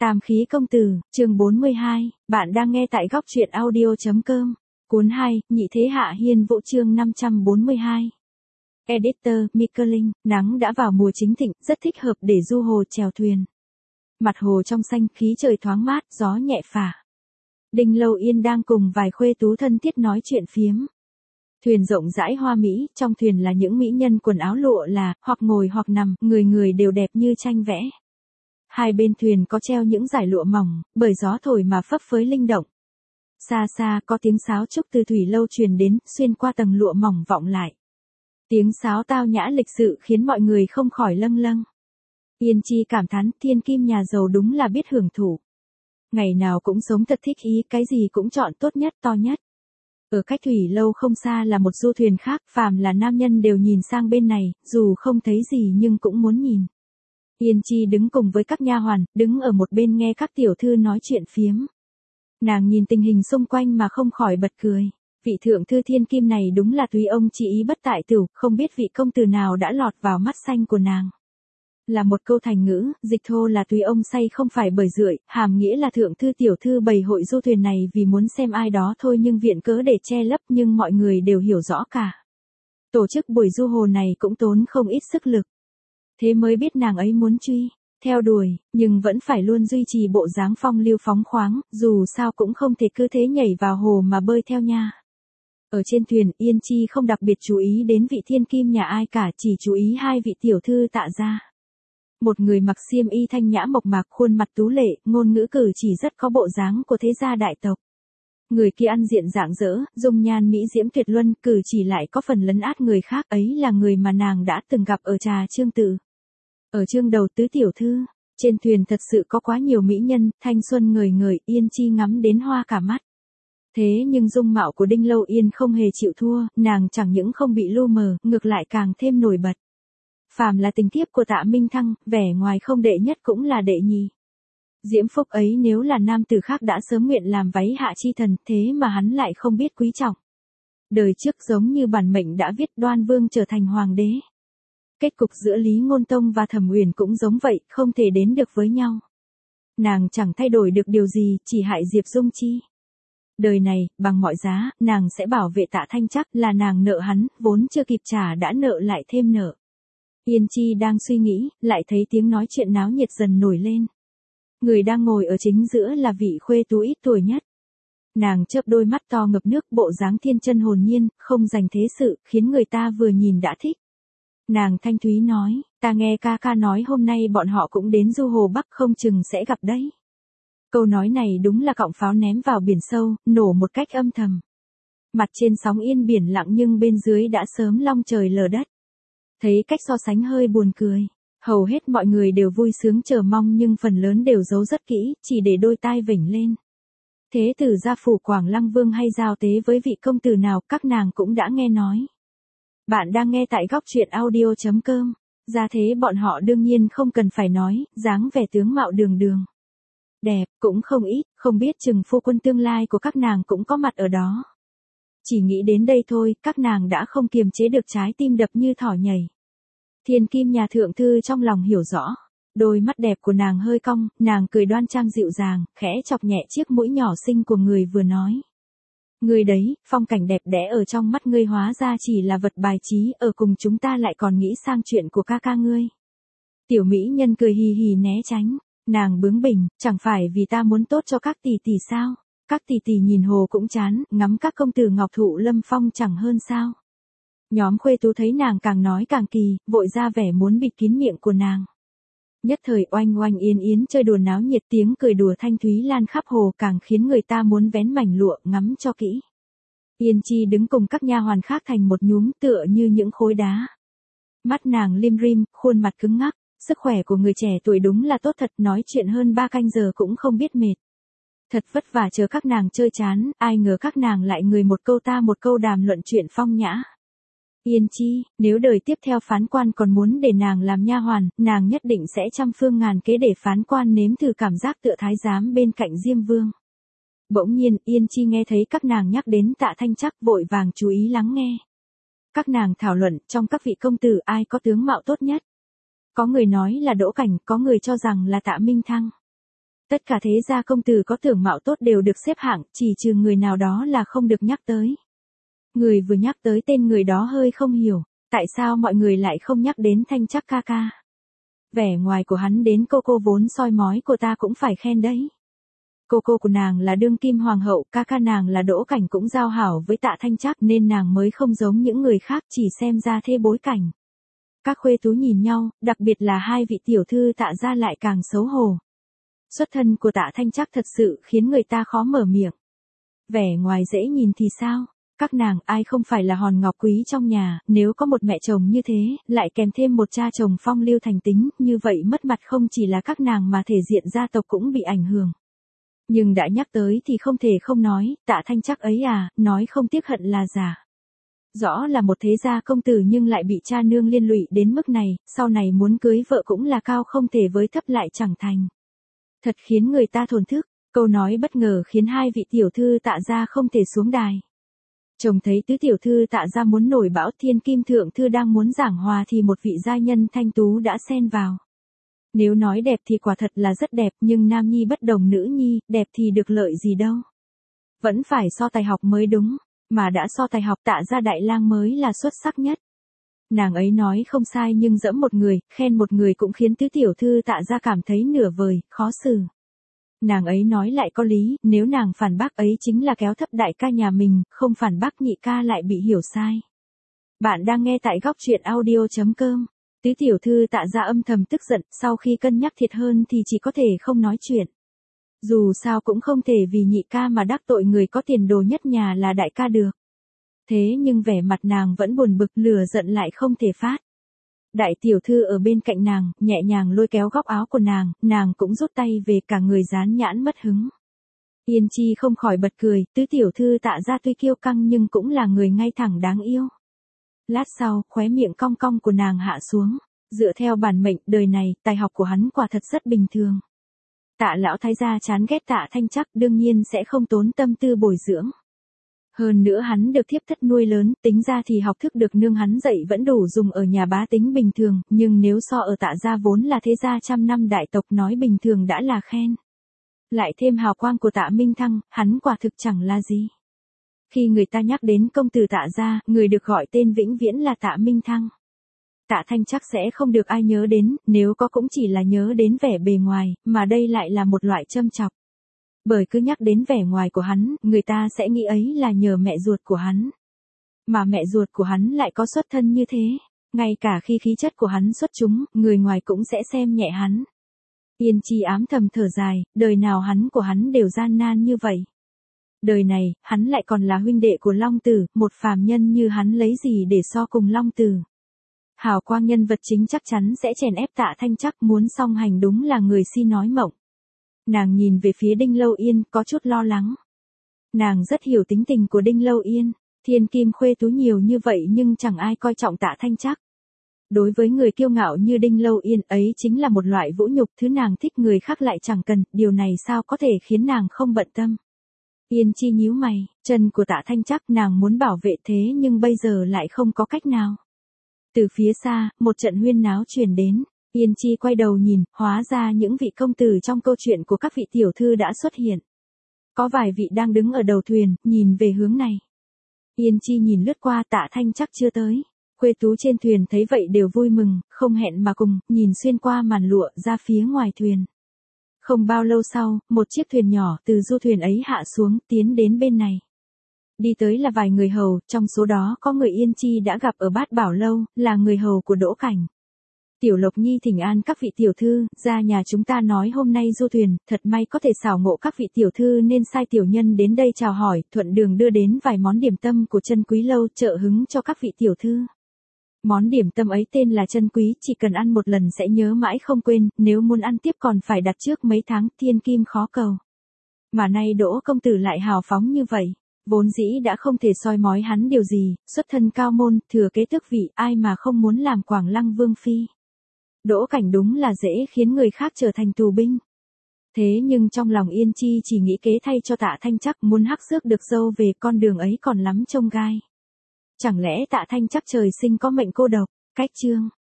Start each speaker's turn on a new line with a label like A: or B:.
A: Tam khí công tử, chương 42, bạn đang nghe tại góc truyện audio.com. Cuốn 2, Nhị thế hạ hiên vũ chương 542. Editor, Michelin, nắng đã vào mùa chính thịnh, rất thích hợp để du hồ chèo thuyền. Mặt hồ trong xanh, khí trời thoáng mát, gió nhẹ phả. Đinh Lâu Yên đang cùng vài khuê tú thân thiết nói chuyện phiếm. Thuyền rộng rãi hoa mỹ, trong thuyền là những mỹ nhân quần áo lụa là, hoặc ngồi hoặc nằm, người người đều đẹp như tranh vẽ. Hai bên thuyền có treo những dải lụa mỏng, bởi gió thổi mà phấp phới linh động. Xa xa có tiếng sáo trúc từ thủy lâu truyền đến, xuyên qua tầng lụa mỏng vọng lại. Tiếng sáo tao nhã lịch sự khiến mọi người không khỏi lâng lâng. Yên Chi cảm thán, thiên kim nhà giàu đúng là biết hưởng thụ. Ngày nào cũng sống thật thích ý, cái gì cũng chọn tốt nhất, to nhất. Ở cách thủy lâu không xa là một du thuyền khác, phàm là nam nhân đều nhìn sang bên này, dù không thấy gì nhưng cũng muốn nhìn. Yên Chi đứng cùng với các nha hoàn, đứng ở một bên nghe các tiểu thư nói chuyện phiếm. Nàng nhìn tình hình xung quanh mà không khỏi bật cười. Vị thượng thư thiên kim này đúng là tùy ông chỉ ý bất tại tửu, không biết vị công tử nào đã lọt vào mắt xanh của nàng. Là một câu thành ngữ, dịch thô là tùy ông say không phải bởi rượi, hàm nghĩa là thượng thư tiểu thư bày hội du thuyền này vì muốn xem ai đó thôi nhưng viện cớ để che lấp, nhưng mọi người đều hiểu rõ cả. Tổ chức buổi du hồ này cũng tốn không ít sức lực. Thế mới biết nàng ấy muốn truy, theo đuổi, nhưng vẫn phải luôn duy trì bộ dáng phong lưu phóng khoáng, dù sao cũng không thể cứ thế nhảy vào hồ mà bơi theo nha. Ở trên thuyền, Yên Chi không đặc biệt chú ý đến vị thiên kim nhà ai cả, chỉ chú ý hai vị tiểu thư Tạ gia. Một người mặc xiêm y thanh nhã mộc mạc, khuôn mặt tú lệ, ngôn ngữ cử chỉ rất có bộ dáng của thế gia đại tộc. Người kia ăn diện rạng rỡ, dung nhan mỹ diễm tuyệt luân, cử chỉ lại có phần lấn át người khác, ấy là người mà nàng đã từng gặp ở trà Trương Tự. Ở chương đầu tứ tiểu thư, trên thuyền thật sự có quá nhiều mỹ nhân, thanh xuân ngời ngời, Yên Chi ngắm đến hoa cả mắt. Thế nhưng dung mạo của Đinh Lâu Yên không hề chịu thua, nàng chẳng những không bị lu mờ, ngược lại càng thêm nổi bật. Phàm là tình thiếp của Tạ Minh Thăng, vẻ ngoài không đệ nhất cũng là đệ nhì. Diễm phúc ấy nếu là nam tử khác đã sớm nguyện làm váy hạ chi thần, thế mà hắn lại không biết quý trọng. Đời trước giống như bản mệnh đã viết Đoan Vương trở thành hoàng đế. Kết cục giữa Lý Ngôn Tông và Thẩm Uyển cũng giống vậy, không thể đến được với nhau. Nàng chẳng thay đổi được điều gì, chỉ hại Diệp Dung Chi. Đời này, bằng mọi giá, nàng sẽ bảo vệ Tạ Thanh Trắc, là nàng nợ hắn, vốn chưa kịp trả đã nợ lại thêm nợ. Yên Chi đang suy nghĩ, lại thấy tiếng nói chuyện náo nhiệt dần nổi lên. Người đang ngồi ở chính giữa là vị khuê tú ít tuổi nhất. Nàng chớp đôi mắt to ngập nước, bộ dáng thiên chân hồn nhiên, không dành thế sự, khiến người ta vừa nhìn đã thích. Nàng thanh thúy nói, ta nghe ca ca nói hôm nay bọn họ cũng đến du hồ Bắc, không chừng sẽ gặp đấy. Câu nói này đúng là cọng pháo ném vào biển sâu, nổ một cách âm thầm. Mặt trên sóng yên biển lặng nhưng bên dưới đã sớm long trời lở đất. Thấy cách so sánh hơi buồn cười. Hầu hết mọi người đều vui sướng chờ mong nhưng phần lớn đều giấu rất kỹ, chỉ để đôi tai vểnh lên. Thế tử gia phủ Quảng Lăng Vương hay giao tế với vị công tử nào, các nàng cũng đã nghe nói. Bạn đang nghe tại góc truyện audio.com. Ra thế bọn họ đương nhiên không cần phải nói, dáng vẻ tướng mạo đường đường. Đẹp, cũng không ít, không biết chừng phu quân tương lai của các nàng cũng có mặt ở đó. Chỉ nghĩ đến đây thôi, các nàng đã không kiềm chế được trái tim đập như thỏ nhảy. Thiên kim nhà thượng thư trong lòng hiểu rõ. Đôi mắt đẹp của nàng hơi cong, nàng cười đoan trang dịu dàng, khẽ chọc nhẹ chiếc mũi nhỏ xinh của người vừa nói. Ngươi đấy, phong cảnh đẹp đẽ ở trong mắt ngươi hóa ra chỉ là vật bài trí, ở cùng chúng ta lại còn nghĩ sang chuyện của ca ca ngươi. Tiểu mỹ nhân cười hì hì né tránh, nàng bướng bỉnh, chẳng phải vì ta muốn tốt cho các tỷ tỷ sao? Các tỷ tỷ nhìn hồ cũng chán, ngắm các công tử ngọc thụ lâm phong chẳng hơn sao? Nhóm khuê tú thấy nàng càng nói càng kỳ, vội ra vẻ muốn bịt kín miệng của nàng. Nhất thời oanh oanh yên yến chơi đùa náo nhiệt, tiếng cười đùa thanh thúy lan khắp hồ càng khiến người ta muốn vén mảnh lụa ngắm cho kỹ. Yên Chi đứng cùng các nha hoàn khác thành một nhúm tựa như những khối đá. Mắt nàng lim rim, khuôn mặt cứng ngắc, sức khỏe của người trẻ tuổi đúng là tốt thật, nói chuyện hơn 3 canh giờ cũng không biết mệt. Thật vất vả chờ các nàng chơi chán, ai ngờ các nàng lại người một câu ta một câu đàm luận chuyện phong nhã. Yên Chi, nếu đời tiếp theo phán quan còn muốn để nàng làm nha hoàn, nàng nhất định sẽ trăm phương ngàn kế để phán quan nếm thử cảm giác tựa thái giám bên cạnh Diêm Vương. Bỗng nhiên, Yên Chi nghe thấy các nàng nhắc đến Tạ Thanh Trắc, vội vàng chú ý lắng nghe. Các nàng thảo luận, trong các vị công tử ai có tướng mạo tốt nhất. Có người nói là Đỗ Cảnh, có người cho rằng là Tạ Minh Thăng. Tất cả thế gia công tử có tưởng mạo tốt đều được xếp hạng, chỉ trừ người nào đó là không được nhắc tới. Người vừa nhắc tới tên người đó hơi không hiểu, tại sao mọi người lại không nhắc đến Thanh Trắc ca ca. Vẻ ngoài của hắn đến cô vốn soi mói cô ta cũng phải khen đấy. Cô của nàng là đương kim hoàng hậu, ca ca nàng là Đỗ Cảnh cũng giao hảo với Tạ Thanh Trắc nên nàng mới không giống những người khác chỉ xem ra thế bối cảnh. Các khuê tú nhìn nhau, đặc biệt là hai vị tiểu thư Tạ gia lại càng xấu hổ. Xuất thân của Tạ Thanh Trắc thật sự khiến người ta khó mở miệng. Vẻ ngoài dễ nhìn thì sao? Các nàng ai không phải là hòn ngọc quý trong nhà, nếu có một mẹ chồng như thế, lại kèm thêm một cha chồng phong lưu thành tính, như vậy mất mặt không chỉ là các nàng mà thể diện gia tộc cũng bị ảnh hưởng. Nhưng đã nhắc tới thì không thể không nói, Tạ Thanh Trắc ấy à, nói không tiếc hận là giả. Rõ là một thế gia công tử nhưng lại bị cha nương liên lụy đến mức này, sau này muốn cưới vợ cũng là cao không thể với thấp lại chẳng thành. Thật khiến người ta thổn thức, câu nói bất ngờ khiến hai vị tiểu thư Tạ gia không thể xuống đài. Chồng thấy tứ tiểu thư Tạ gia muốn nổi bão, thiên kim thượng thư đang muốn giảng hòa thì một vị gia nhân thanh tú đã xen vào. Nếu nói đẹp thì quả thật là rất đẹp, nhưng nam nhi bất đồng nữ nhi, đẹp thì được lợi gì đâu. Vẫn phải so tài học mới đúng, mà đã so tài học Tạ gia đại lang mới là xuất sắc nhất. Nàng ấy nói không sai nhưng dẫm một người, khen một người cũng khiến tứ tiểu thư Tạ gia cảm thấy nửa vời, khó xử. Nàng ấy nói lại có lý, nếu nàng phản bác ấy chính là kéo thấp đại ca nhà mình, không phản bác nhị ca lại bị hiểu sai. Bạn đang nghe tại góc truyện audio.com. Tứ tiểu thư Tạ gia âm thầm tức giận, sau khi cân nhắc thiệt hơn thì chỉ có thể không nói chuyện. Dù sao cũng không thể vì nhị ca mà đắc tội người có tiền đồ nhất nhà là đại ca được. Thế nhưng vẻ mặt nàng vẫn buồn bực, lửa giận lại không thể phát. Đại tiểu thư ở bên cạnh nàng, nhẹ nhàng lôi kéo góc áo của nàng cũng rút tay về, cả người dán nhãn mất hứng. Yên Chi không khỏi bật cười, tứ tiểu thư Tạ gia tuy kiêu căng nhưng cũng là người ngay thẳng đáng yêu. Lát sau, khóe miệng cong cong của nàng hạ xuống, dựa theo bản mệnh, đời này, tài học của hắn quả thật rất bình thường. Tạ lão thái gia chán ghét Tạ Thanh Trắc, đương nhiên sẽ không tốn tâm tư bồi dưỡng. Hơn nữa hắn được thiếp thất nuôi lớn, tính ra thì học thức được nương hắn dạy vẫn đủ dùng ở nhà bá tính bình thường, nhưng nếu so ở Tạ gia vốn là thế gia trăm năm đại tộc nói bình thường đã là khen. Lại thêm hào quang của Tạ Minh Thăng, hắn quả thực chẳng là gì. Khi người ta nhắc đến công tử Tạ gia, người được gọi tên vĩnh viễn là Tạ Minh Thăng. Tạ Thanh Trắc sẽ không được ai nhớ đến, nếu có cũng chỉ là nhớ đến vẻ bề ngoài, mà đây lại là một loại châm chọc. Bởi cứ nhắc đến vẻ ngoài của hắn, người ta sẽ nghĩ ấy là nhờ mẹ ruột của hắn. Mà mẹ ruột của hắn lại có xuất thân như thế, ngay cả khi khí chất của hắn xuất chúng, người ngoài cũng sẽ xem nhẹ hắn. Yên Chi ám thầm thở dài, đời nào hắn của hắn đều gian nan như vậy. Đời này, hắn lại còn là huynh đệ của Long Tử, một phàm nhân như hắn lấy gì để so cùng Long Tử. Hào quang nhân vật chính chắc chắn sẽ chèn ép Tạ Thanh Trắc, muốn song hành đúng là người si nói mộng. Nàng nhìn về phía Đinh Lâu Yên, có chút lo lắng. Nàng rất hiểu tính tình của Đinh Lâu Yên, thiên kim khuê tú nhiều như vậy nhưng chẳng ai coi trọng Tạ Thanh Trắc. Đối với người kiêu ngạo như Đinh Lâu Yên ấy chính là một loại vũ nhục, thứ nàng thích người khác lại chẳng cần, điều này sao có thể khiến nàng không bận tâm. Yên Chi nhíu mày, chân của Tạ Thanh Trắc nàng muốn bảo vệ thế nhưng bây giờ lại không có cách nào. Từ phía xa, một trận huyên náo truyền đến. Yên Chi quay đầu nhìn, hóa ra những vị công tử trong câu chuyện của các vị tiểu thư đã xuất hiện. Có vài vị đang đứng ở đầu thuyền, nhìn về hướng này. Yên Chi nhìn lướt qua, Tạ Thanh Trắc chưa tới. Khuê tú trên thuyền thấy vậy đều vui mừng, không hẹn mà cùng, nhìn xuyên qua màn lụa ra phía ngoài thuyền. Không bao lâu sau, một chiếc thuyền nhỏ từ du thuyền ấy hạ xuống, tiến đến bên này. Đi tới là vài người hầu, trong số đó có người Yên Chi đã gặp ở Bát Bảo Lâu, là người hầu của Đỗ Cảnh. Tiểu Lộc Nhi thỉnh an các vị tiểu thư, ra nhà chúng ta nói hôm nay du thuyền, thật may có thể xảo ngộ các vị tiểu thư nên sai tiểu nhân đến đây chào hỏi, thuận đường đưa đến vài món điểm tâm của Chân Quý Lâu trợ hứng cho các vị tiểu thư. Món điểm tâm ấy tên là Chân Quý, chỉ cần ăn một lần sẽ nhớ mãi không quên, nếu muốn ăn tiếp còn phải đặt trước mấy tháng, thiên kim khó cầu. Mà nay Đỗ công tử lại hào phóng như vậy, vốn dĩ đã không thể soi mói hắn điều gì, xuất thân cao môn, thừa kế tước vị, ai mà không muốn làm Quảng Lăng vương phi. Đỗ Cảnh đúng là dễ khiến người khác trở thành tù binh. Thế nhưng trong lòng Yên Chi chỉ nghĩ kế thay cho Tạ Thanh Trắc, muốn hắc xước được dâu về, con đường ấy còn lắm chông gai. Chẳng lẽ Tạ Thanh Trắc trời sinh có mệnh cô độc? Cách chương